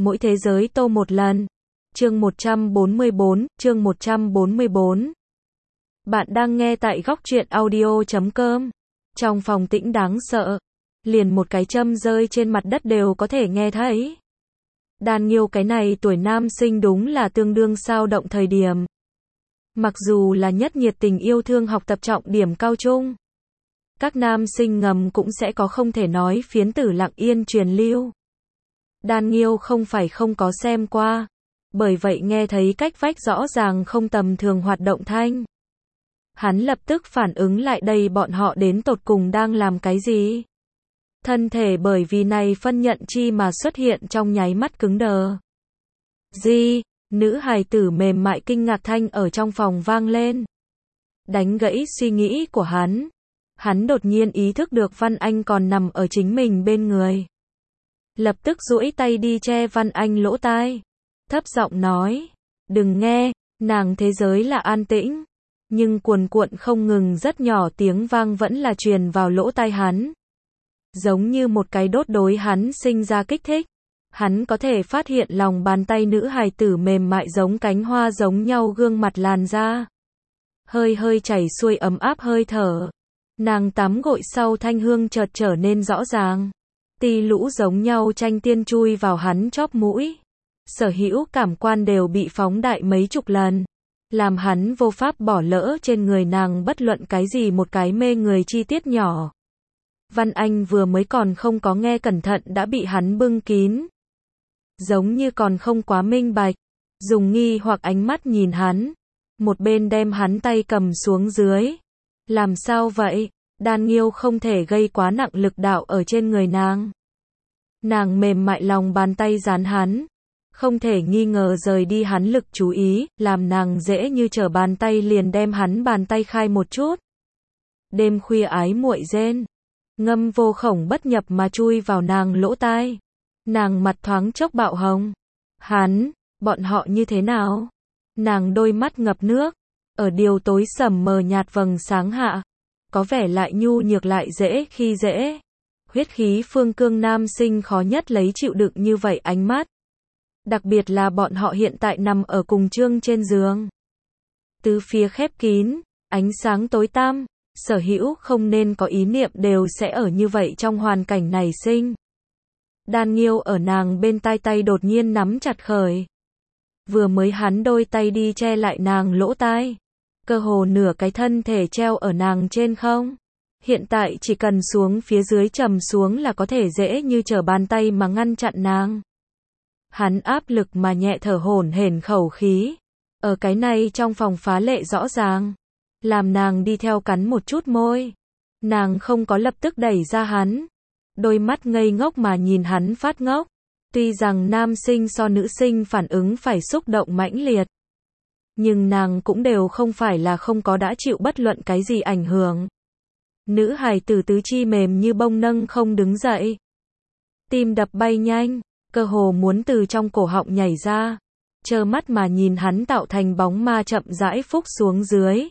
Mỗi thế giới tô một lần. Chương 144, chương 144. Bạn đang nghe tại góc truyện audio.com. Trong phòng tĩnh đáng sợ, liền một cái châm rơi trên mặt đất đều có thể nghe thấy. Đan Nghiêu cái này tuổi nam sinh đúng là tương đương sao động thời điểm. Mặc dù là nhất nhiệt tình yêu thương học tập trọng điểm cao trung, các nam sinh ngầm cũng sẽ có không thể nói phiến tử lặng yên truyền lưu. Đan Nghiêu không phải không có xem qua, bởi vậy nghe thấy cách vách rõ ràng không tầm thường hoạt động thanh. Hắn lập tức phản ứng lại đây bọn họ đến tột cùng đang làm cái gì. Thân thể bởi vì này phân nhận chi mà xuất hiện trong nháy mắt cứng đờ. Gì? Nữ hài tử mềm mại kinh ngạc thanh ở trong phòng vang lên. Đánh gãy suy nghĩ của hắn. Hắn đột nhiên ý thức được Văn Anh còn nằm ở chính mình bên người. Lập tức duỗi tay đi che Văn Anh lỗ tai. Thấp giọng nói. Đừng nghe, nàng thế giới là an tĩnh. Nhưng cuồn cuộn không ngừng rất nhỏ tiếng vang vẫn là truyền vào lỗ tai hắn. Giống như một cái đốt đối hắn sinh ra kích thích. Hắn có thể phát hiện lòng bàn tay nữ hài tử mềm mại giống cánh hoa giống nhau gương mặt làn da. Hơi hơi chảy xuôi ấm áp hơi thở. Nàng tắm gội sau thanh hương chợt trở nên rõ ràng. Tì lũ giống nhau tranh tiên chui vào hắn chóp mũi. Sở hữu cảm quan đều bị phóng đại mấy chục lần. Làm hắn vô pháp bỏ lỡ trên người nàng bất luận cái gì một cái mê người chi tiết nhỏ. Văn Anh vừa mới còn không có nghe cẩn thận đã bị hắn bưng kín. Giống như còn không quá minh bạch. Dùng nghi hoặc ánh mắt nhìn hắn. Một bên đem hắn tay cầm xuống dưới. Làm sao vậy? Đan Nghiêu không thể gây quá nặng lực đạo ở trên người nàng. Nàng mềm mại lòng bàn tay dán hắn. Không thể nghi ngờ rời đi hắn lực chú ý, làm nàng dễ như trở bàn tay liền đem hắn bàn tay khai một chút. Đêm khuya ái muội rên. Ngâm vô khổng bất nhập mà chui vào nàng lỗ tai. Nàng mặt thoáng chốc bạo hồng. Hắn, bọn họ như thế nào? Nàng đôi mắt ngập nước. Ở điều tối sầm mờ nhạt vầng sáng hạ. Có vẻ lại nhu nhược lại dễ khi dễ. Huyết khí phương cương nam sinh khó nhất lấy chịu đựng như vậy ánh mắt. Đặc biệt là bọn họ hiện tại nằm ở cùng chương trên giường. Tứ phía khép kín, ánh sáng tối tăm, sở hữu không nên có ý niệm đều sẽ ở như vậy trong hoàn cảnh này sinh. Đan Nghiêu ở nàng bên tai tay đột nhiên nắm chặt khởi. Vừa mới hắn đôi tay đi che lại nàng lỗ tai. Cơ hồ nửa cái thân thể treo ở nàng trên không. Hiện tại chỉ cần xuống phía dưới trầm xuống là có thể dễ như trở bàn tay mà ngăn chặn nàng. Hắn áp lực mà nhẹ thở hổn hển khẩu khí. Ở cái này trong phòng phá lệ rõ ràng. Làm nàng đi theo cắn một chút môi. Nàng không có lập tức đẩy ra hắn. Đôi mắt ngây ngốc mà nhìn hắn phát ngốc. Tuy rằng nam sinh so nữ sinh phản ứng phải xúc động mãnh liệt. Nhưng nàng cũng đều không phải là không có đã chịu bất luận cái gì ảnh hưởng. Nữ hài tử tứ chi mềm như bông nâng không đứng dậy. Tim đập bay nhanh, cơ hồ muốn từ trong cổ họng nhảy ra. Trơ mắt mà nhìn hắn tạo thành bóng ma chậm rãi phúc xuống dưới.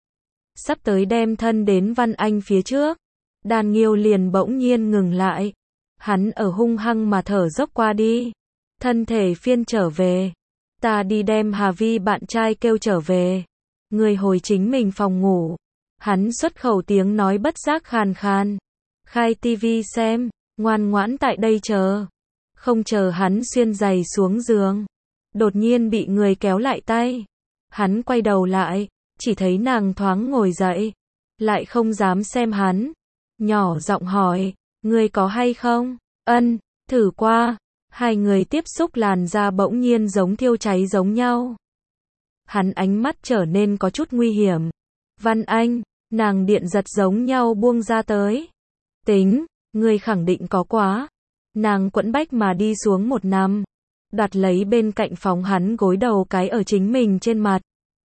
Sắp tới đem thân đến Văn Anh phía trước. Đan Nghiêu liền bỗng nhiên ngừng lại. Hắn ở hung hăng mà thở dốc qua đi. Thân thể phiên trở về. Ta đi đem Hà Vi bạn trai kêu trở về. Người hồi chính mình phòng ngủ. Hắn xuất khẩu tiếng nói bất giác khàn khàn. Khai tivi xem, ngoan ngoãn tại đây chờ. Không chờ hắn xuyên giày xuống giường. Đột nhiên bị người kéo lại tay. Hắn quay đầu lại, chỉ thấy nàng thoáng ngồi dậy. Lại không dám xem hắn. Nhỏ giọng hỏi, ngươi có hay không? Ân, thử qua. Hai người tiếp xúc làn da bỗng nhiên giống thiêu cháy giống nhau. Hắn ánh mắt trở nên có chút nguy hiểm. Văn Anh, nàng điện giật giống nhau buông ra tới. Tính, ngươi khẳng định có quá. Nàng quẫn bách mà đi xuống một nằm. Đoạt lấy bên cạnh phóng hắn gối đầu cái ở chính mình trên mặt.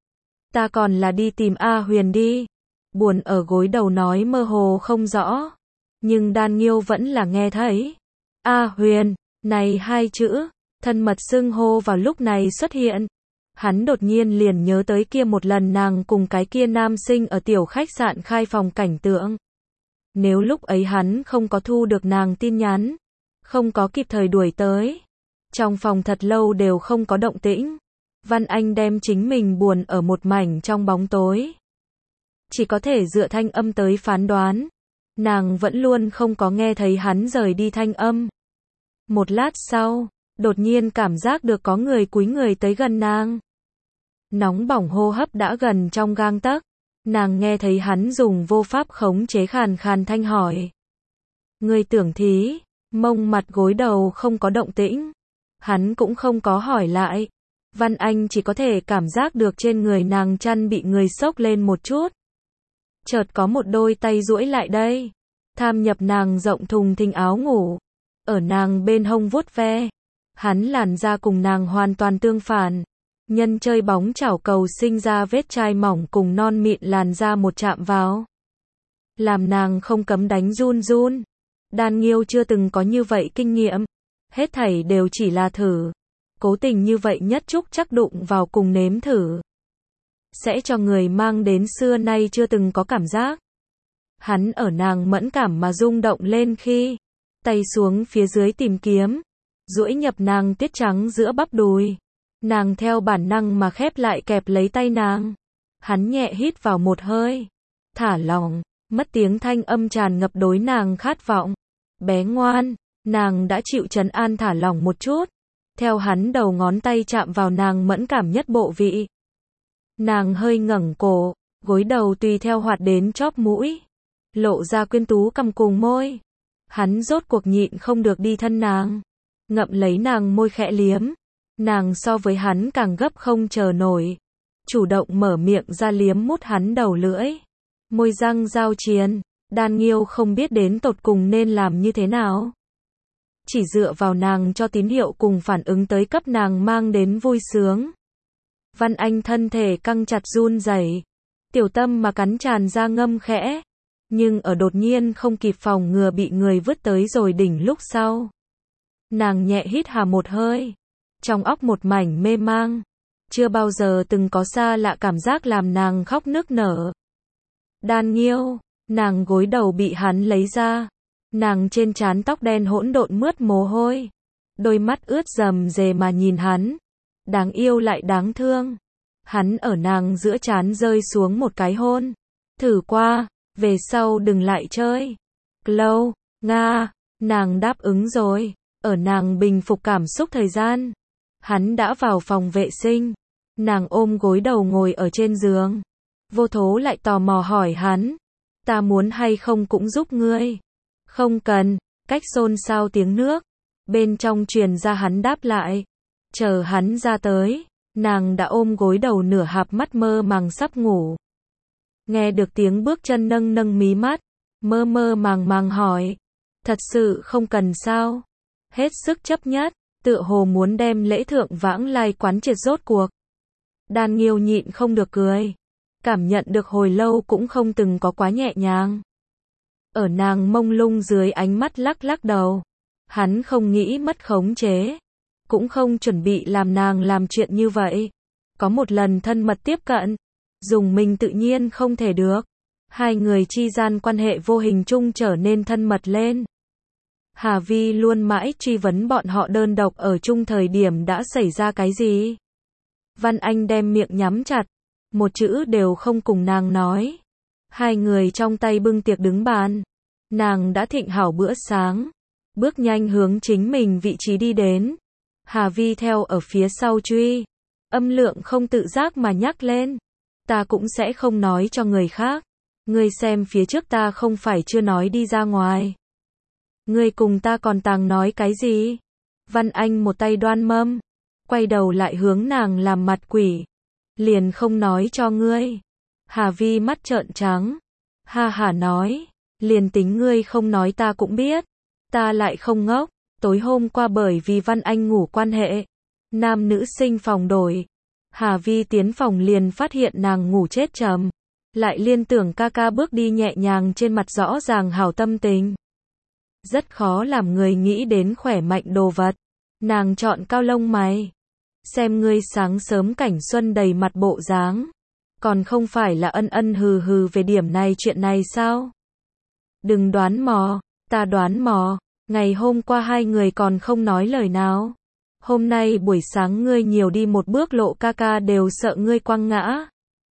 Ta còn là đi tìm A Huyền đi. Buồn ở gối đầu nói mơ hồ không rõ. Nhưng Đan Nghiêu vẫn là nghe thấy. A Huyền. Này hai chữ, thân mật xưng hô vào lúc này xuất hiện. Hắn đột nhiên liền nhớ tới kia một lần nàng cùng cái kia nam sinh ở tiểu khách sạn khai phòng cảnh tượng. Nếu lúc ấy hắn không có thu được nàng tin nhắn, không có kịp thời đuổi tới, Trong phòng thật lâu đều không có động tĩnh. Văn Anh đem chính mình buồn ở một mảnh trong bóng tối. Chỉ có thể dựa thanh âm tới phán đoán. Nàng vẫn luôn không có nghe thấy hắn rời đi thanh âm. Một lát sau, đột nhiên cảm giác được có người cúi người tới gần nàng. Nóng bỏng hô hấp đã gần trong gang tấc. Nàng nghe thấy hắn dùng vô pháp khống chế khàn khàn thanh hỏi. Ngươi tưởng thí, mông mặt gối đầu không có động tĩnh. Hắn cũng không có hỏi lại. Văn Anh chỉ có thể cảm giác được trên người nàng chăn bị người xốc lên một chút. Chợt có một đôi tay duỗi lại đây, tham nhập nàng rộng thùng thình áo ngủ, ở nàng bên hông vuốt ve. Hắn làn da cùng nàng hoàn toàn tương phản, nhân chơi bóng chảo cầu sinh ra vết chai mỏng cùng non mịn làn da một chạm vào, làm nàng không cấm đánh run run. Đan Nghiêu chưa từng có như vậy kinh nghiệm, hết thảy đều chỉ là thử, cố tình như vậy nhất trúc chắc đụng vào cùng nếm thử, sẽ cho người mang đến xưa nay chưa từng có cảm giác. Hắn ở nàng mẫn cảm mà rung động lên khi, tay xuống phía dưới tìm kiếm, duỗi nhập nàng tiết trắng giữa bắp đùi. Nàng theo bản năng mà khép lại kẹp lấy tay nàng. Hắn nhẹ hít vào một hơi, thả lỏng, mất tiếng thanh âm tràn ngập đối nàng khát vọng. Bé ngoan, nàng đã chịu trấn an thả lỏng một chút. Theo hắn đầu ngón tay chạm vào nàng mẫn cảm nhất bộ vị. Nàng hơi ngẩng cổ, gối đầu tùy theo hoạt đến chóp mũi, lộ ra quyến tú cằm cùng môi. Hắn rốt cuộc nhịn không được đi thân nàng, ngậm lấy nàng môi khẽ liếm. Nàng so với hắn càng gấp không chờ nổi, chủ động mở miệng ra liếm mút hắn đầu lưỡi, môi răng giao chiến. Đan Nghiêu không biết đến tột cùng nên làm như thế nào, chỉ dựa vào nàng cho tín hiệu cùng phản ứng tới cấp nàng mang đến vui sướng. Văn Anh thân thể căng chặt run rẩy, tiểu tâm mà cắn tràn ra ngâm khẽ, nhưng ở đột nhiên không kịp phòng ngừa bị người vứt tới rồi đỉnh lúc sau. Nàng nhẹ hít hà một hơi, trong óc một mảnh mê mang, chưa bao giờ từng có xa lạ cảm giác làm nàng khóc nức nở. Đan Nghiêu, nàng gối đầu bị hắn lấy ra, nàng trên trán tóc đen hỗn độn mướt mồ hôi, đôi mắt ướt rầm rề mà nhìn hắn, đáng yêu lại đáng thương. Hắn ở nàng giữa trán rơi xuống một cái hôn, thử qua, về sau đừng lại chơi. Lâu, Nga, nàng đáp ứng rồi. Ở nàng bình phục cảm xúc thời gian, hắn đã vào phòng vệ sinh, nàng ôm gối đầu ngồi ở trên giường, vô thố lại tò mò hỏi hắn, ta muốn hay không cũng giúp ngươi. Không cần, cách xôn xao tiếng nước, bên trong truyền ra hắn đáp lại. Chờ hắn ra tới, nàng đã ôm gối đầu nửa hạp mắt mơ màng sắp ngủ. Nghe được tiếng bước chân nâng nâng mí mắt, mơ mơ màng màng hỏi, thật sự không cần sao? Hết sức chấp nhất, tựa hồ muốn đem lễ thượng vãng lai quán triệt rốt cuộc. Đan Nghiêu nhịn không được cười, cảm nhận được hồi lâu cũng không từng có quá nhẹ nhàng. Ở nàng mông lung dưới ánh mắt lắc lắc đầu, hắn không nghĩ mất khống chế, cũng không chuẩn bị làm nàng làm chuyện như vậy. Có một lần thân mật tiếp cận, dùng mình tự nhiên không thể được. Hai người chi gian quan hệ vô hình chung trở nên thân mật lên. Hà Vi luôn mãi truy vấn bọn họ đơn độc ở chung thời điểm đã xảy ra cái gì. Văn Anh đem miệng nhắm chặt, một chữ đều không cùng nàng nói. Hai người trong tay bưng tiệc đứng bàn, nàng đã thịnh hảo bữa sáng, bước nhanh hướng chính mình vị trí đi đến. Hà Vi theo ở phía sau truy, âm lượng không tự giác mà nhắc lên, ta cũng sẽ không nói cho người khác, ngươi xem phía trước ta không phải chưa nói đi ra ngoài. Ngươi cùng ta còn tàng nói cái gì? Văn Anh một tay đoan mâm, quay đầu lại hướng nàng làm mặt quỷ. Liền không nói cho ngươi. Hà Vi mắt trợn trắng. Ha hả nói, liền tính ngươi không nói ta cũng biết. Ta lại không ngốc, tối hôm qua bởi vì Văn Anh ngủ quan hệ, nam nữ sinh phòng đổi. Hà Vi tiến phòng liền phát hiện nàng ngủ chết trầm, lại liên tưởng ca ca bước đi nhẹ nhàng trên mặt rõ ràng hảo tâm tình. Rất khó làm người nghĩ đến khỏe mạnh đồ vật. Nàng chọn cao lông mày. Xem ngươi sáng sớm cảnh xuân đầy mặt bộ dáng, còn không phải là ân ân hừ hừ về điểm này chuyện này sao? Đừng đoán mò, ta đoán mò, ngày hôm qua hai người còn không nói lời nào. Hôm nay buổi sáng ngươi nhiều đi một bước lộ ca ca đều sợ ngươi quăng ngã.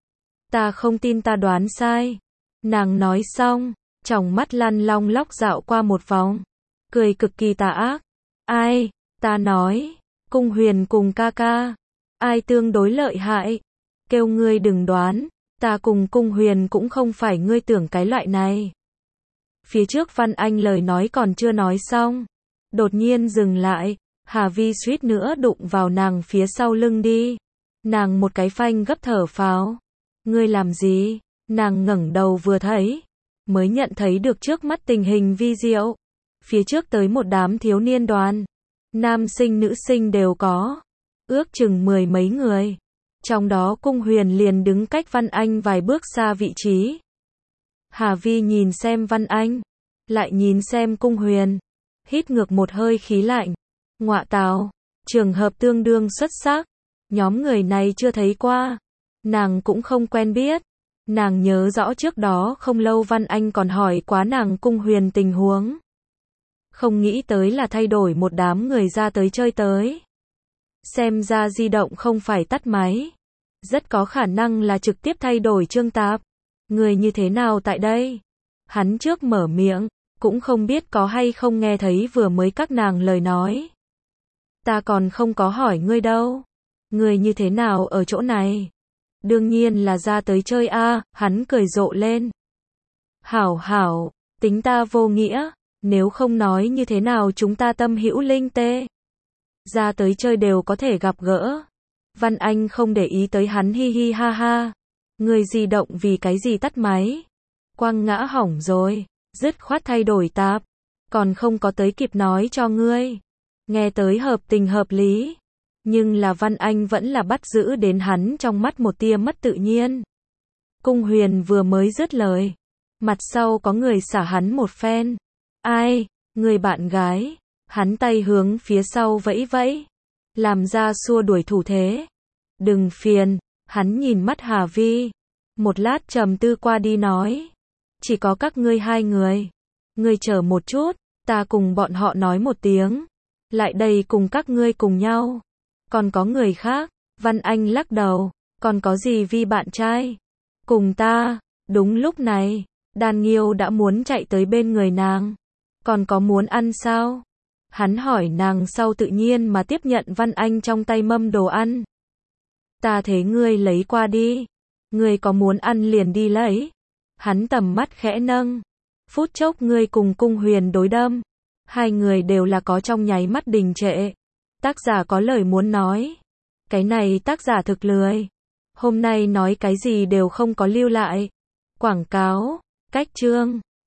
Ta không tin ta đoán sai. Nàng nói xong, tròng mắt lăn long lóc dạo qua một vòng, cười cực kỳ tà ác. Ai? Ta nói, Cung Huyền cùng ca ca. Ai tương đối lợi hại? Kêu ngươi đừng đoán, ta cùng Cung Huyền cũng không phải ngươi tưởng cái loại này. Phía trước Văn Anh lời nói còn chưa nói xong, đột nhiên dừng lại, Hà Vi suýt nữa đụng vào nàng phía sau lưng đi. Nàng một cái phanh gấp thở phào. Ngươi làm gì? Nàng ngẩng đầu vừa thấy, mới nhận thấy được trước mắt tình hình vi diệu. Phía trước tới một đám thiếu niên đoàn, nam sinh nữ sinh đều có, ước chừng 10 mấy người. Trong đó Cung Huyền liền đứng cách Văn Anh vài bước xa vị trí. Hà Vi nhìn xem Văn Anh, lại nhìn xem Cung Huyền, hít ngược một hơi khí lạnh. Ngọa tào, trường hợp tương đương xuất sắc. Nhóm người này chưa thấy qua, nàng cũng không quen biết. Nàng nhớ rõ trước đó không lâu Văn Anh còn hỏi quá nàng Cung Huyền tình huống. Không nghĩ tới là thay đổi một đám người ra tới chơi tới. Xem ra di động không phải tắt máy, rất có khả năng là trực tiếp thay đổi chương tạp. Người như thế nào tại đây? Hắn trước mở miệng, cũng không biết có hay không nghe thấy vừa mới các nàng lời nói. Ta còn không có hỏi ngươi đâu. Người như thế nào ở chỗ này? Đương nhiên là ra tới chơi a, hắn cười rộ lên. Hảo hảo, tính ta vô nghĩa, nếu không nói như thế nào chúng ta tâm hữu linh tê. Ra tới chơi đều có thể gặp gỡ. Văn Anh không để ý tới hắn hi hi ha ha. Người di động vì cái gì tắt máy? Quăng ngã hỏng rồi, dứt khoát thay đổi tạp. Còn không có tới kịp nói cho ngươi. Nghe tới hợp tình hợp lý. Nhưng là Văn Anh vẫn là bắt giữ đến hắn trong mắt một tia mất tự nhiên. Cung Huyền vừa mới dứt lời, mặt sau có người xả hắn một phen. Ai? Người bạn gái. Hắn tay hướng phía sau vẫy vẫy, làm ra xua đuổi thủ thế. Đừng phiền. Hắn nhìn mắt Hà Vi, một lát trầm tư qua đi nói. Chỉ có các ngươi hai người. Ngươi chờ một chút, ta cùng bọn họ nói một tiếng. Lại đây cùng các ngươi cùng nhau. Còn có người khác? Văn Anh lắc đầu. Còn có gì Vi bạn trai? Cùng ta. Đúng lúc này, Đan Nghiêu đã muốn chạy tới bên người nàng. Còn có muốn ăn sao? Hắn hỏi nàng sau tự nhiên mà tiếp nhận Văn Anh trong tay mâm đồ ăn. Ta thế ngươi lấy qua đi. Ngươi có muốn ăn liền đi lấy. Hắn tầm mắt khẽ nâng. Phút chốc ngươi cùng Cung Huyền đối đâm. Hai người đều là có trong nháy mắt đình trệ. Tác giả có lời muốn nói. Cái này tác giả thực lười. Hôm nay nói cái gì đều không có lưu lại. Quảng cáo, cách chương.